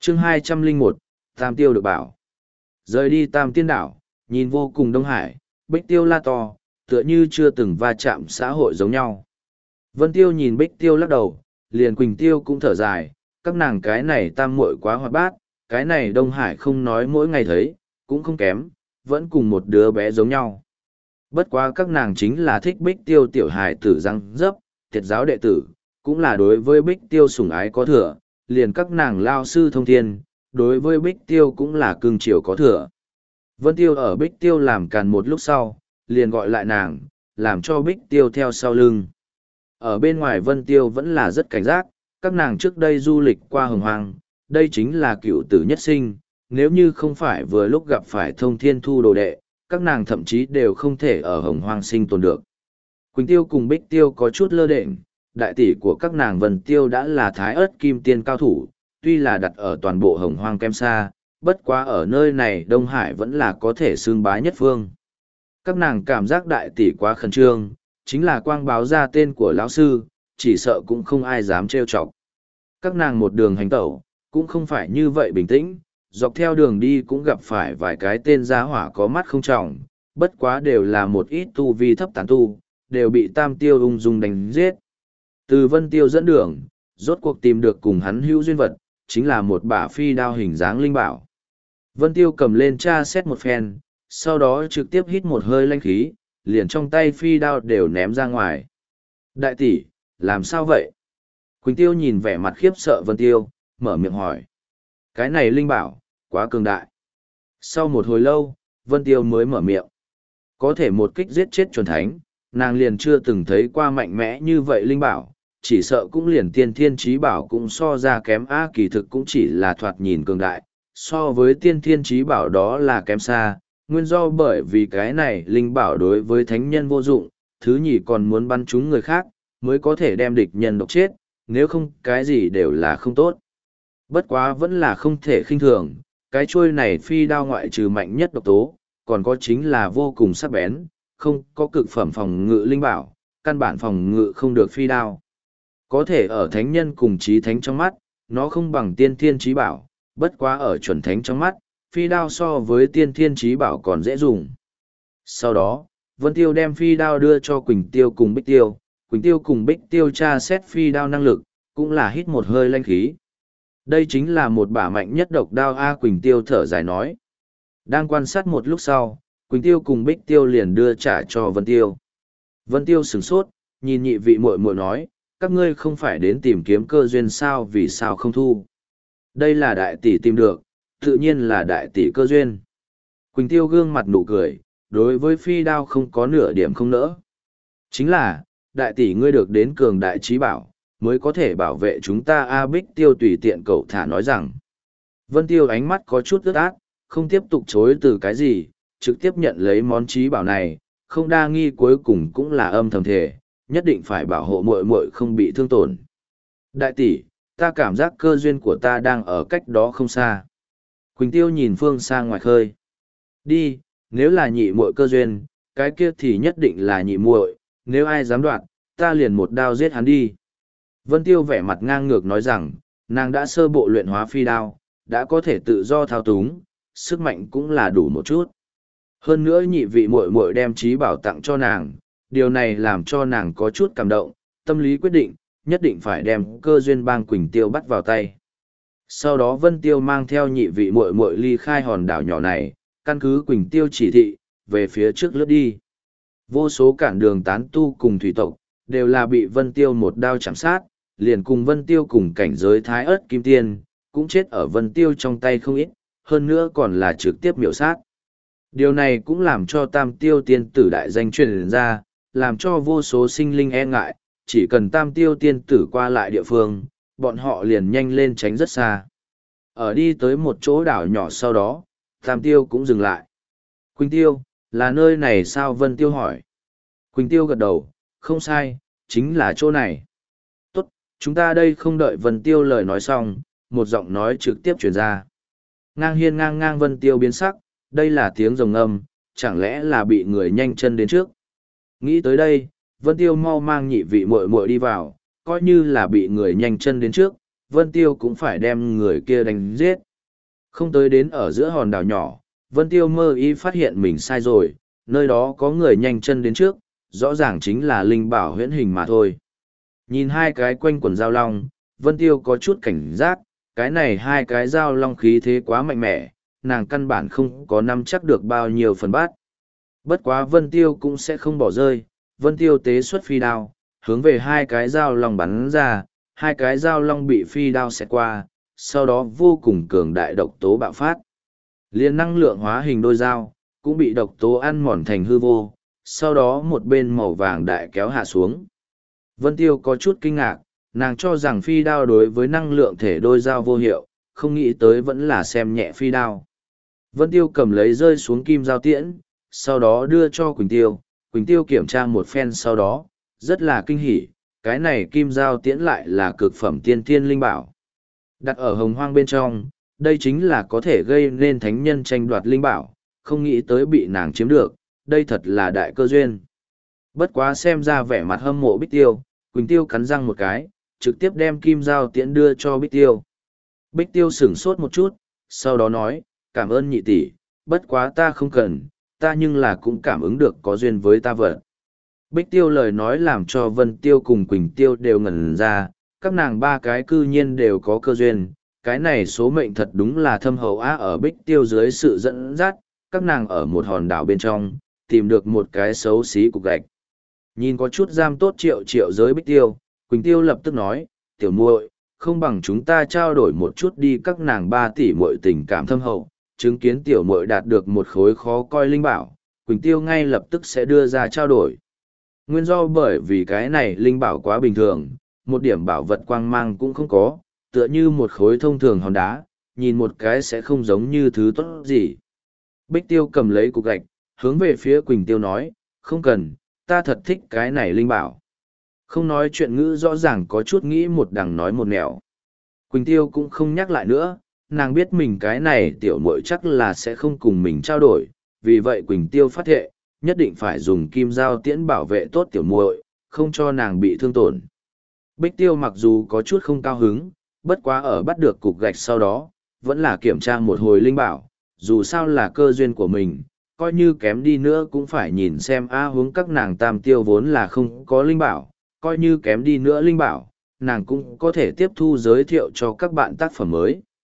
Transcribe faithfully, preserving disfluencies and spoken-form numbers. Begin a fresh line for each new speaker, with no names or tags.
chương hai trăm linh một, Tam Tiêu được bảo. Rời đi Tam Tiên Đảo, nhìn vô cùng đông hải, Bích Tiêu la to, tựa như chưa từng va chạm xã hội giống nhau. Vân Tiêu nhìn Bích Tiêu lắc đầu, liền Quỳnh Tiêu cũng thở dài, các nàng cái này tam muội quá hoạt bát, cái này Đông Hải không nói mỗi ngày thấy, cũng không kém, vẫn cùng một đứa bé giống nhau. Bất quá các nàng chính là thích Bích Tiêu tiểu hài tử răng dấp, thiệt giáo đệ tử, cũng là đối với Bích Tiêu sủng ái có thừa, liền các nàng lao sư thông thiên, đối với Bích Tiêu cũng là cưng chiều có thừa. Vân Tiêu ở Bích Tiêu làm càn một lúc sau, liền gọi lại nàng, làm cho Bích Tiêu theo sau lưng. Ở bên ngoài Vân Tiêu vẫn là rất cảnh giác, các nàng trước đây du lịch qua Hồng Hoang, đây chính là cựu tử nhất sinh, nếu như không phải vừa lúc gặp phải thông thiên thu đồ đệ, các nàng thậm chí đều không thể ở Hồng Hoang sinh tồn được. Quỳnh Tiêu cùng Bích Tiêu có chút lơ đễnh, đại tỷ của các nàng Vân Tiêu đã là thái ớt kim tiên cao thủ, tuy là đặt ở toàn bộ Hồng Hoang kém xa, bất quá ở nơi này Đông Hải vẫn là có thể xương bá nhất phương. Các nàng cảm giác đại tỷ quá khẩn trương, chính là quang báo ra tên của lão sư, chỉ sợ cũng không ai dám trêu chọc. Các nàng một đường hành tẩu, cũng không phải như vậy bình tĩnh, dọc theo đường đi cũng gặp phải vài cái tên giá hỏa có mắt không trọng, bất quá đều là một ít tu vi thấp tán tu, đều bị Tam Tiêu ung dung đánh giết. Từ Vân Tiêu dẫn đường, rốt cuộc tìm được cùng hắn hữu duyên vật, chính là một bả phi đao hình dáng linh bảo. Vân Tiêu cầm lên tra xét một phen, sau đó trực tiếp hít một hơi lanh khí, liền trong tay phi đao đều ném ra ngoài. Đại tỷ, làm sao vậy? Quỳnh Tiêu nhìn vẻ mặt khiếp sợ Vân Tiêu, mở miệng hỏi. Cái này linh bảo, quá cường đại. Sau một hồi lâu, Vân Tiêu mới mở miệng. Có thể một kích giết chết chuẩn thánh, nàng liền chưa từng thấy qua mạnh mẽ như vậy linh bảo, chỉ sợ cũng liền tiên thiên trí bảo cũng so ra kém á, kỳ thực cũng chỉ là thoạt nhìn cường đại, so với tiên thiên trí bảo đó là kém xa, nguyên do bởi vì cái này linh bảo đối với thánh nhân vô dụng, thứ nhì còn muốn bắn trúng người khác, mới có thể đem địch nhân độc chết, nếu không cái gì đều là không tốt. Bất quá vẫn là không thể khinh thường, cái chuôi này phi đao ngoại trừ mạnh nhất độc tố, còn có chính là vô cùng sắc bén, không có cực phẩm phòng ngự linh bảo, căn bản phòng ngự không được phi đao. Có thể ở thánh nhân cùng trí thánh trong mắt, nó không bằng tiên thiên trí bảo, bất quá ở chuẩn thánh trong mắt, phi đao so với tiên thiên trí bảo còn dễ dùng. Sau đó, Vân Tiêu đem phi đao đưa cho Quỳnh Tiêu cùng Bích Tiêu, Quỳnh Tiêu cùng Bích Tiêu tra xét phi đao năng lực, cũng là hít một hơi lanh khí. Đây chính là một bả mạnh nhất độc đao A, Quỳnh Tiêu thở dài nói. Đang quan sát một lúc sau, Quỳnh Tiêu cùng Bích Tiêu liền đưa trả cho Vân Tiêu. Vân Tiêu sửng sốt, nhìn nhị vị muội muội nói, các ngươi không phải đến tìm kiếm cơ duyên sao, vì sao không thu? Đây là đại tỷ tìm được, tự nhiên là đại tỷ cơ duyên. Quỳnh Tiêu gương mặt nụ cười, đối với phi đao không có nửa điểm không nỡ. Chính là, đại tỷ ngươi được đến cường đại trí bảo, mới có thể bảo vệ chúng ta. A Bích Tiêu tùy tiện cậu thả nói rằng. Vân Tiêu ánh mắt có chút ướt át, không tiếp tục chối từ cái gì, trực tiếp nhận lấy món trí bảo này, không đa nghi, cuối cùng cũng là âm thầm thề, nhất định phải bảo hộ muội muội không bị thương tổn. Đại tỷ, ta cảm giác cơ duyên của ta đang ở cách đó không xa. Quỳnh Tiêu nhìn phương xa ngoài khơi. Đi, nếu là nhị muội cơ duyên, cái kia thì nhất định là nhị muội, nếu ai dám đoạt, ta liền một đao giết hắn đi. Vân Tiêu vẻ mặt ngang ngược nói rằng, nàng đã sơ bộ luyện hóa phi đao, đã có thể tự do thao túng, sức mạnh cũng là đủ một chút. Hơn nữa nhị vị muội muội đem trí bảo tặng cho nàng, điều này làm cho nàng có chút cảm động, tâm lý quyết định, nhất định phải đem cơ duyên bang Quỳnh Tiêu bắt vào tay. Sau đó Vân Tiêu mang theo nhị vị muội muội ly khai hòn đảo nhỏ này, căn cứ Quỳnh Tiêu chỉ thị, về phía trước lướt đi. Vô số cản đường tán tu cùng thủy tộc, đều là bị Vân Tiêu một đao chạm sát, liền cùng Vân Tiêu cùng cảnh giới thái ớt kim tiên, cũng chết ở Vân Tiêu trong tay không ít, hơn nữa còn là trực tiếp miểu sát. Điều này cũng làm cho Tam Tiêu tiên tử đại danh truyền ra, làm cho vô số sinh linh e ngại, chỉ cần Tam Tiêu tiên tử qua lại địa phương, bọn họ liền nhanh lên tránh rất xa. Ở đi tới một chỗ đảo nhỏ sau đó, Tam Tiêu cũng dừng lại. Quỳnh Tiêu, là nơi này sao? Vân Tiêu hỏi. Quỳnh Tiêu gật đầu, không sai, chính là chỗ này. Tốt, chúng ta đây không đợi Vân Tiêu lời nói xong, một giọng nói trực tiếp truyền ra. Ngang hiên ngang ngang Vân Tiêu biến sắc, đây là tiếng rồng âm, chẳng lẽ là bị người nhanh chân đến trước. Nghĩ tới đây, Vân Tiêu mau mang nhị vị muội muội đi vào, coi như là bị người nhanh chân đến trước, Vân Tiêu cũng phải đem người kia đánh giết. Không tới đến ở giữa hòn đảo nhỏ, Vân Tiêu mơ ý phát hiện mình sai rồi, nơi đó có người nhanh chân đến trước, rõ ràng chính là linh bảo huyễn hình mà thôi. Nhìn hai cái quanh quần giao long, Vân Tiêu có chút cảnh giác, cái này hai cái giao long khí thế quá mạnh mẽ, nàng căn bản không có nắm chắc được bao nhiêu phần bát. Bất quá Vân Tiêu cũng sẽ không bỏ rơi, Vân Tiêu tế xuất phi đao, hướng về hai cái giao long bắn ra, hai cái giao long bị phi đao xẹt qua, sau đó vô cùng cường đại độc tố bạo phát. Liên năng lượng hóa hình đôi dao, cũng bị độc tố ăn mòn thành hư vô, sau đó một bên màu vàng đại kéo hạ xuống. Vân Tiêu có chút kinh ngạc, nàng cho rằng phi đao đối với năng lượng thể đôi dao vô hiệu, không nghĩ tới vẫn là xem nhẹ phi đao. Vân Tiêu cầm lấy rơi xuống kim dao tiễn, sau đó đưa cho Quỳnh Tiêu, Quỳnh Tiêu kiểm tra một phen sau đó, rất là kinh hỉ, cái này kim dao tiễn lại là cực phẩm tiên thiên linh bảo. Đặt ở hồng hoang bên trong, đây chính là có thể gây nên thánh nhân tranh đoạt linh bảo, không nghĩ tới bị nàng chiếm được, đây thật là đại cơ duyên. Bất quá xem ra vẻ mặt hâm mộ Bích Tiêu, Quỳnh Tiêu cắn răng một cái, trực tiếp đem kim dao tiễn đưa cho Bích Tiêu. Bích Tiêu sửng sốt một chút, sau đó nói, cảm ơn nhị tỷ, bất quá ta không cần, ta nhưng là cũng cảm ứng được có duyên với ta vật. Bích Tiêu lời nói làm cho Vân Tiêu cùng Quỳnh Tiêu đều ngẩn ra, các nàng ba cái cư nhiên đều có cơ duyên, cái này số mệnh thật đúng là thâm hậu á. Ở Bích Tiêu dưới sự dẫn dắt, các nàng ở một hòn đảo bên trong, tìm được một cái xấu xí cục gạch. Nhìn có chút giam tốt triệu triệu giới Bích Tiêu, Quỳnh Tiêu lập tức nói, tiểu muội, không bằng chúng ta trao đổi một chút đi. Các nàng ba tỷ muội tình cảm thâm hậu, chứng kiến tiểu muội đạt được một khối khó coi linh bảo, Quỳnh Tiêu ngay lập tức sẽ đưa ra trao đổi. Nguyên do bởi vì cái này linh bảo quá bình thường, một điểm bảo vật quang mang cũng không có, tựa như một khối thông thường hòn đá, nhìn một cái sẽ không giống như thứ tốt gì. Bích Tiêu cầm lấy cục gạch, hướng về phía Quỳnh Tiêu nói, không cần, ta thật thích cái này linh bảo. Không nói chuyện ngữ rõ ràng có chút nghĩ một đằng nói một nẻo. Quỳnh Tiêu cũng không nhắc lại nữa, nàng biết mình cái này tiểu muội chắc là sẽ không cùng mình trao đổi, vì vậy Quỳnh Tiêu phát thệ, nhất định phải dùng kim dao tiễn bảo vệ tốt tiểu muội, không cho nàng bị thương tổn. Bích Tiêu mặc dù có chút không cao hứng, bất quá ở bắt được cục gạch sau đó, vẫn là kiểm tra một hồi linh bảo, dù sao là cơ duyên của mình, coi như kém đi nữa cũng phải nhìn xem a huống các nàng tam tiêu vốn là không có linh bảo, coi như kém đi nữa linh bảo, nàng cũng có thể tiếp thu giới thiệu cho các bạn tác phẩm mới.